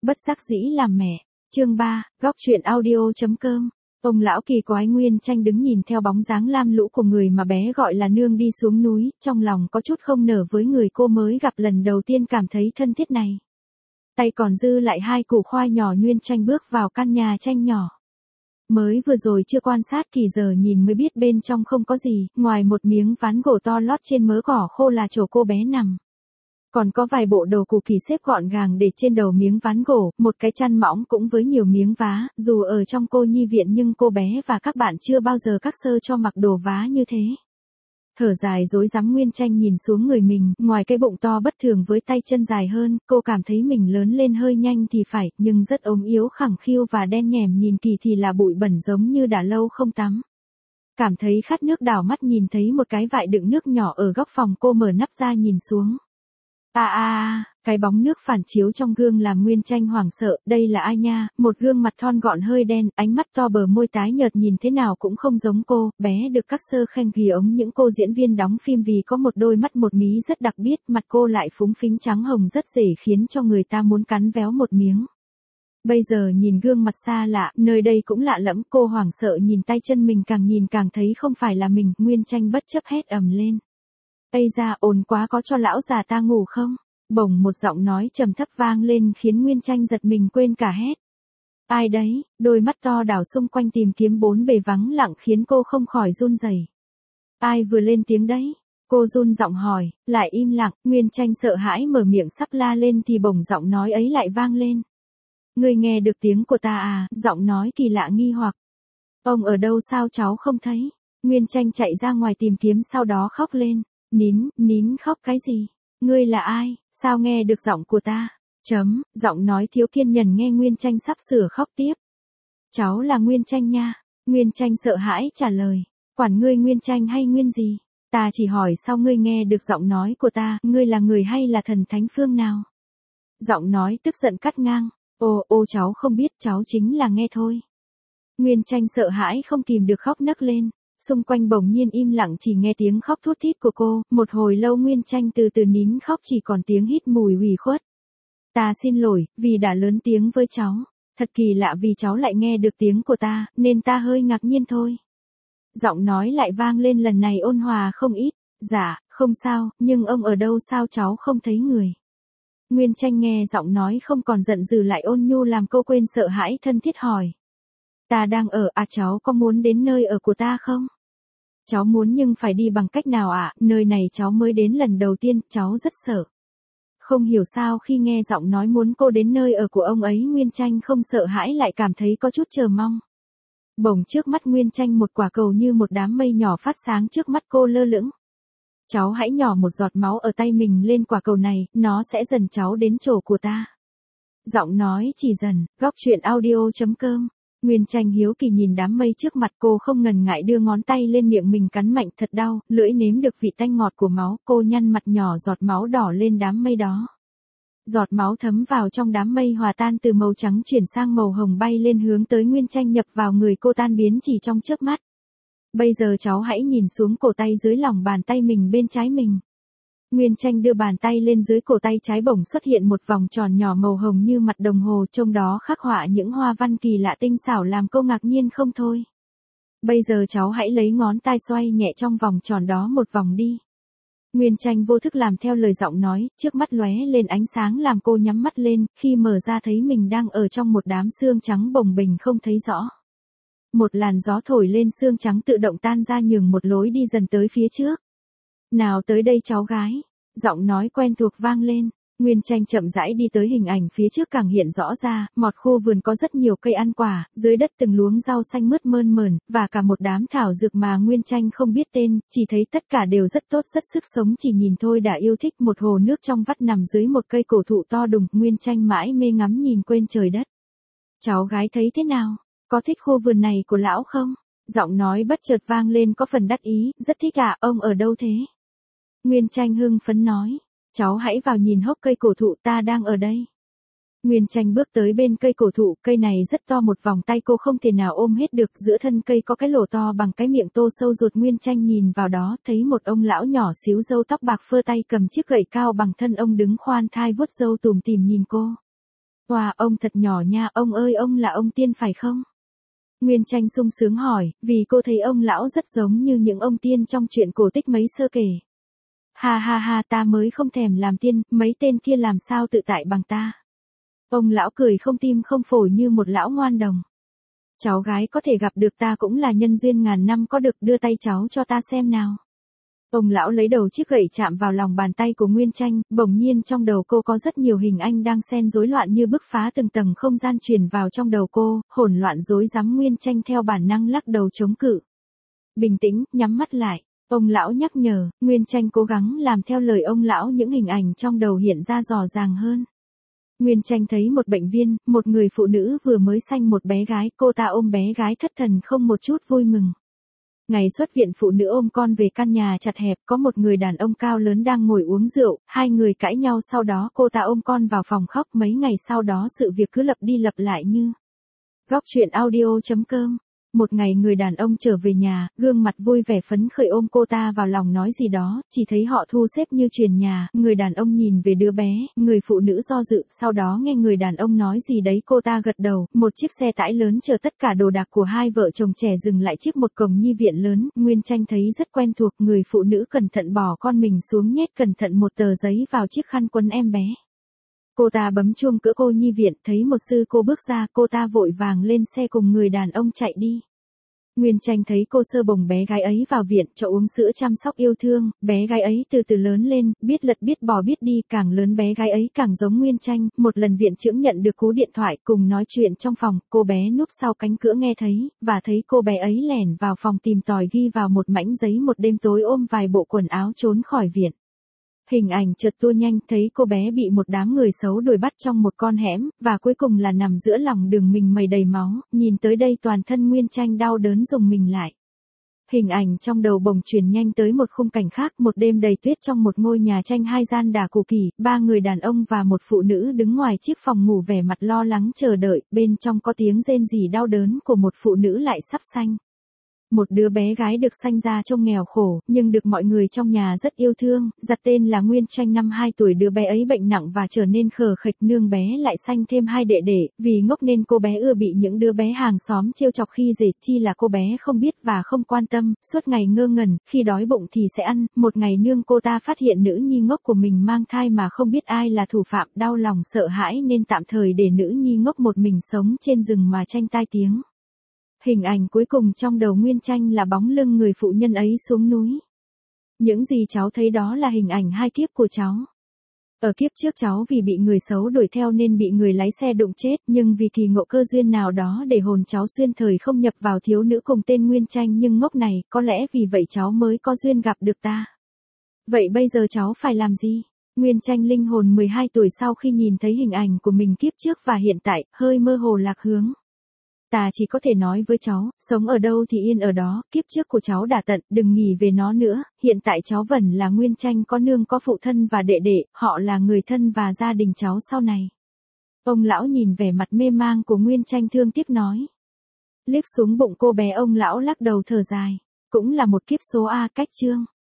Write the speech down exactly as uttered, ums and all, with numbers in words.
Bất đắc dĩ làm mẹ. Chương ba, góc truyện audio.com. Ông lão kỳ quái Nguyên Tranh đứng nhìn theo bóng dáng lam lũ của người mà bé gọi là nương đi xuống núi, trong lòng có chút không nở với người cô mới gặp lần đầu tiên cảm thấy thân thiết này. Tay còn dư lại hai củ khoai nhỏ, Nguyên Tranh bước vào căn nhà tranh nhỏ. Mới vừa rồi chưa quan sát kỳ giờ nhìn mới biết bên trong không có gì, ngoài một miếng ván gỗ to lót trên mớ cỏ khô là chỗ cô bé nằm. Còn có vài bộ đồ cũ kỹ xếp gọn gàng để trên đầu miếng ván gỗ, một cái chăn mỏng cũng với nhiều miếng vá, dù ở trong cô nhi viện nhưng cô bé và các bạn chưa bao giờ các sơ cho mặc đồ vá như thế. Thở dài rối rắm Nguyên Tranh nhìn xuống người mình, ngoài cái bụng to bất thường với tay chân dài hơn, cô cảm thấy mình lớn lên hơi nhanh thì phải, nhưng rất ốm yếu khẳng khiu và đen nhẻm, nhìn kỳ thì là bụi bẩn giống như đã lâu không tắm. Cảm thấy khát nước đảo mắt nhìn thấy một cái vại đựng nước nhỏ ở góc phòng, cô mở nắp ra nhìn xuống. À à à, cái bóng nước phản chiếu trong gương làm Nguyên Tranh hoảng sợ, đây là ai nha, một gương mặt thon gọn hơi đen, ánh mắt to, bờ môi tái nhợt, nhìn thế nào cũng không giống cô, bé được các sơ khen ghi ống những cô diễn viên đóng phim vì có một đôi mắt một mí rất đặc biệt, mặt cô lại phúng phính trắng hồng rất dễ khiến cho người ta muốn cắn véo một miếng. Bây giờ nhìn gương mặt xa lạ, nơi đây cũng lạ lẫm, cô hoảng sợ nhìn tay chân mình, càng nhìn càng thấy không phải là mình, Nguyên Tranh bất chấp hét ầm lên. Ây da, ồn quá, có cho lão già ta ngủ không? Bỗng một giọng nói trầm thấp vang lên khiến Nguyên Tranh giật mình quên cả hét. Ai đấy? Đôi mắt to đảo xung quanh tìm kiếm bốn bề vắng lặng khiến cô không khỏi run rẩy. Ai vừa lên tiếng đấy? Cô run giọng hỏi, lại im lặng, Nguyên Tranh sợ hãi mở miệng sắp la lên thì bỗng giọng nói ấy lại vang lên. Ngươi nghe được tiếng của ta à? Giọng nói kỳ lạ nghi hoặc. Ông ở đâu, sao cháu không thấy? Nguyên Tranh chạy ra ngoài tìm kiếm, sau đó khóc lên. Nín, nín khóc cái gì? Ngươi là ai? Sao nghe được giọng của ta? Chấm, giọng nói thiếu kiên nhẫn nghe Nguyên Tranh sắp sửa khóc tiếp. Cháu là Nguyên Tranh nha. Nguyên Tranh sợ hãi trả lời. Quản ngươi Nguyên Tranh hay Nguyên gì? Ta chỉ hỏi sao ngươi nghe được giọng nói của ta, ngươi là người hay là thần thánh phương nào? Giọng nói tức giận cắt ngang. Ô ô cháu không biết, cháu chính là nghe thôi. Nguyên Tranh sợ hãi không kìm được khóc nấc lên. Xung quanh bỗng nhiên im lặng, chỉ nghe tiếng khóc thút thít của cô, một hồi lâu Nguyên Tranh từ từ nín khóc, chỉ còn tiếng hít mùi ủy khuất. Ta xin lỗi, vì đã lớn tiếng với cháu. Thật kỳ lạ vì cháu lại nghe được tiếng của ta, nên ta hơi ngạc nhiên thôi. Giọng nói lại vang lên, lần này ôn hòa không ít. Dạ, không sao, nhưng ông ở đâu, sao cháu không thấy người? Nguyên Tranh nghe giọng nói không còn giận dữ lại ôn nhu làm cô quên sợ hãi, thân thiết hỏi. Ta đang ở, à cháu có muốn đến nơi ở của ta không? Cháu muốn, nhưng phải đi bằng cách nào ạ? À? Nơi này cháu mới đến lần đầu tiên, cháu rất sợ. Không hiểu sao khi nghe giọng nói muốn cô đến nơi ở của ông ấy, Nguyên Tranh không sợ hãi lại cảm thấy có chút chờ mong. Bỗng trước mắt Nguyên Tranh một quả cầu như một đám mây nhỏ phát sáng trước mắt cô lơ lửng. Cháu hãy nhỏ một giọt máu ở tay mình lên quả cầu này, nó sẽ dần cháu đến chỗ của ta. Giọng nói chỉ dần, góc truyện audio.com. Nguyên Tranh hiếu kỳ nhìn đám mây trước mặt, cô không ngần ngại đưa ngón tay lên miệng mình cắn mạnh, thật đau, lưỡi nếm được vị tanh ngọt của máu, cô nhăn mặt nhỏ, giọt máu đỏ lên đám mây đó. Giọt máu thấm vào trong đám mây, hòa tan từ màu trắng chuyển sang màu hồng, bay lên hướng tới Nguyên Tranh, nhập vào người cô, tan biến chỉ trong chớp mắt. Bây giờ cháu hãy nhìn xuống cổ tay dưới lòng bàn tay mình bên trái mình. Nguyên Tranh đưa bàn tay lên, dưới cổ tay trái bỗng xuất hiện một vòng tròn nhỏ màu hồng như mặt đồng hồ, trong đó khắc họa những hoa văn kỳ lạ tinh xảo làm cô ngạc nhiên không thôi. Bây giờ cháu hãy lấy ngón tay xoay nhẹ trong vòng tròn đó một vòng đi. Nguyên Tranh vô thức làm theo lời giọng nói, trước mắt lóe lên ánh sáng làm cô nhắm mắt lên, khi mở ra thấy mình đang ở trong một đám xương trắng bồng bềnh không thấy rõ. Một làn gió thổi lên, xương trắng tự động tan ra, nhường một lối đi dần tới phía trước. Nào tới đây cháu gái, giọng nói quen thuộc vang lên. Nguyên Tranh chậm rãi đi tới, hình ảnh phía trước càng hiện rõ ra, một khu vườn có rất nhiều cây ăn quả, dưới đất từng luống rau xanh mướt mơn mởn, và cả một đám thảo dược mà Nguyên Tranh không biết tên, chỉ thấy tất cả đều rất tốt, rất sức sống, chỉ nhìn thôi đã yêu thích. Một hồ nước trong vắt nằm dưới một cây cổ thụ to đùng, Nguyên Tranh mãi mê ngắm nhìn quên trời đất. Cháu gái thấy thế nào? Có thích khu vườn này của lão không? Giọng nói bất chợt vang lên có phần đắc ý, rất thích à, ông ở đâu thế? Nguyên Tranh hưng phấn nói, cháu hãy vào nhìn hốc cây cổ thụ, ta đang ở đây. Nguyên Tranh bước tới bên cây cổ thụ, cây này rất to, một vòng tay cô không thể nào ôm hết được, giữa thân cây có cái lỗ to bằng cái miệng tô sâu ruột. Nguyên Tranh nhìn vào đó, thấy một ông lão nhỏ xíu, râu tóc bạc phơ, tay cầm chiếc gậy cao bằng thân ông, đứng khoan thai vuốt râu tủm tỉm nhìn cô. Wow, ông thật nhỏ nha, ông ơi ông là ông tiên phải không? Nguyên Tranh sung sướng hỏi, vì cô thấy ông lão rất giống như những ông tiên trong truyện cổ tích mấy xưa kể. Ha ha ha, ta mới không thèm làm tiên, mấy tên kia làm sao tự tại bằng ta. Ông lão cười không tim không phổi như một lão ngoan đồng. Cháu gái có thể gặp được ta cũng là nhân duyên ngàn năm có được, đưa tay cháu cho ta xem nào. Ông lão lấy đầu chiếc gậy chạm vào lòng bàn tay của Nguyên Tranh, bỗng nhiên trong đầu cô có rất nhiều hình ảnh đang xen rối loạn như bứt phá từng tầng không gian truyền vào trong đầu cô, hỗn loạn rối rắm. Nguyên Tranh theo bản năng lắc đầu chống cự. Bình tĩnh, nhắm mắt lại. Ông lão nhắc nhở, Nguyên Tranh cố gắng làm theo lời ông lão, những hình ảnh trong đầu hiện ra rõ ràng hơn. Nguyên Tranh thấy một bệnh viên, một người phụ nữ vừa mới sanh một bé gái, cô ta ôm bé gái thất thần không một chút vui mừng. Ngày xuất viện phụ nữ ôm con về căn nhà chật hẹp, có một người đàn ông cao lớn đang ngồi uống rượu, hai người cãi nhau, sau đó cô ta ôm con vào phòng khóc. Mấy ngày sau đó sự việc cứ lặp đi lặp lại như Góc truyện audio chấm com. Một ngày người đàn ông trở về nhà, gương mặt vui vẻ phấn khởi ôm cô ta vào lòng nói gì đó, chỉ thấy họ thu xếp như truyền nhà, người đàn ông nhìn về đứa bé, người phụ nữ do dự, sau đó nghe người đàn ông nói gì đấy cô ta gật đầu, một chiếc xe tải lớn chở tất cả đồ đạc của hai vợ chồng trẻ dừng lại trước một cổng nhi viện lớn, Nguyên Tranh thấy rất quen thuộc, người phụ nữ cẩn thận bỏ con mình xuống nhét cẩn thận một tờ giấy vào chiếc khăn quấn em bé. Cô ta bấm chuông cửa cô nhi viện, thấy một sư cô bước ra, cô ta vội vàng lên xe cùng người đàn ông chạy đi. Nguyên Tranh thấy cô sơ bồng bé gái ấy vào viện, cho uống sữa chăm sóc yêu thương, bé gái ấy từ từ lớn lên, biết lật biết bò biết đi, càng lớn bé gái ấy càng giống Nguyên Tranh. Một lần viện trưởng nhận được cú điện thoại, cùng nói chuyện trong phòng, cô bé núp sau cánh cửa nghe thấy, và thấy cô bé ấy lẻn vào phòng tìm tòi ghi vào một mảnh giấy một đêm tối ôm vài bộ quần áo trốn khỏi viện. Hình ảnh chợt tua nhanh, thấy cô bé bị một đám người xấu đuổi bắt trong một con hẻm, và cuối cùng là nằm giữa lòng đường mình mầy đầy máu, nhìn tới đây toàn thân Nguyên Tranh đau đớn rùng mình lại. Hình ảnh trong đầu bồng chuyển nhanh tới một khung cảnh khác, một đêm đầy tuyết trong một ngôi nhà tranh hai gian đả cù kỳ, ba người đàn ông và một phụ nữ đứng ngoài chiếc phòng ngủ vẻ mặt lo lắng chờ đợi, bên trong có tiếng rên rỉ đau đớn của một phụ nữ lại sắp sanh. Một đứa bé gái được sanh ra trông nghèo khổ, nhưng được mọi người trong nhà rất yêu thương, đặt tên là Nguyên Tranh. Năm hai tuổi đứa bé ấy bệnh nặng và trở nên khờ khệch, nương bé lại sanh thêm hai đệ đệ, vì ngốc nên cô bé ưa bị những đứa bé hàng xóm trêu chọc khi dễ, chi là cô bé không biết và không quan tâm, suốt ngày ngơ ngẩn, khi đói bụng thì sẽ ăn. Một ngày nương cô ta phát hiện nữ nhi ngốc của mình mang thai mà không biết ai là thủ phạm, đau lòng sợ hãi nên tạm thời để nữ nhi ngốc một mình sống trên rừng mà tranh tai tiếng. Hình ảnh cuối cùng trong đầu Nguyên Tranh là bóng lưng người phụ nhân ấy xuống núi. Những gì cháu thấy đó là hình ảnh hai kiếp của cháu. Ở kiếp trước cháu vì bị người xấu đuổi theo nên bị người lái xe đụng chết, nhưng vì kỳ ngộ cơ duyên nào đó để hồn cháu xuyên thời không nhập vào thiếu nữ cùng tên Nguyên Tranh nhưng ngốc này, có lẽ vì vậy cháu mới có duyên gặp được ta. Vậy bây giờ cháu phải làm gì? Nguyên Tranh linh hồn mười hai tuổi sau khi nhìn thấy hình ảnh của mình kiếp trước và hiện tại, hơi mơ hồ lạc hướng. Ta chỉ có thể nói với cháu, sống ở đâu thì yên ở đó, kiếp trước của cháu đã tận, đừng nghĩ về nó nữa, hiện tại cháu vẫn là Nguyên Tranh, có nương có phụ thân và đệ đệ, họ là người thân và gia đình cháu sau này. Ông lão nhìn vẻ mặt mê mang của Nguyên Tranh thương tiếc nói. Liếc xuống bụng cô bé ông lão lắc đầu thở dài, cũng là một kiếp số A cách chương.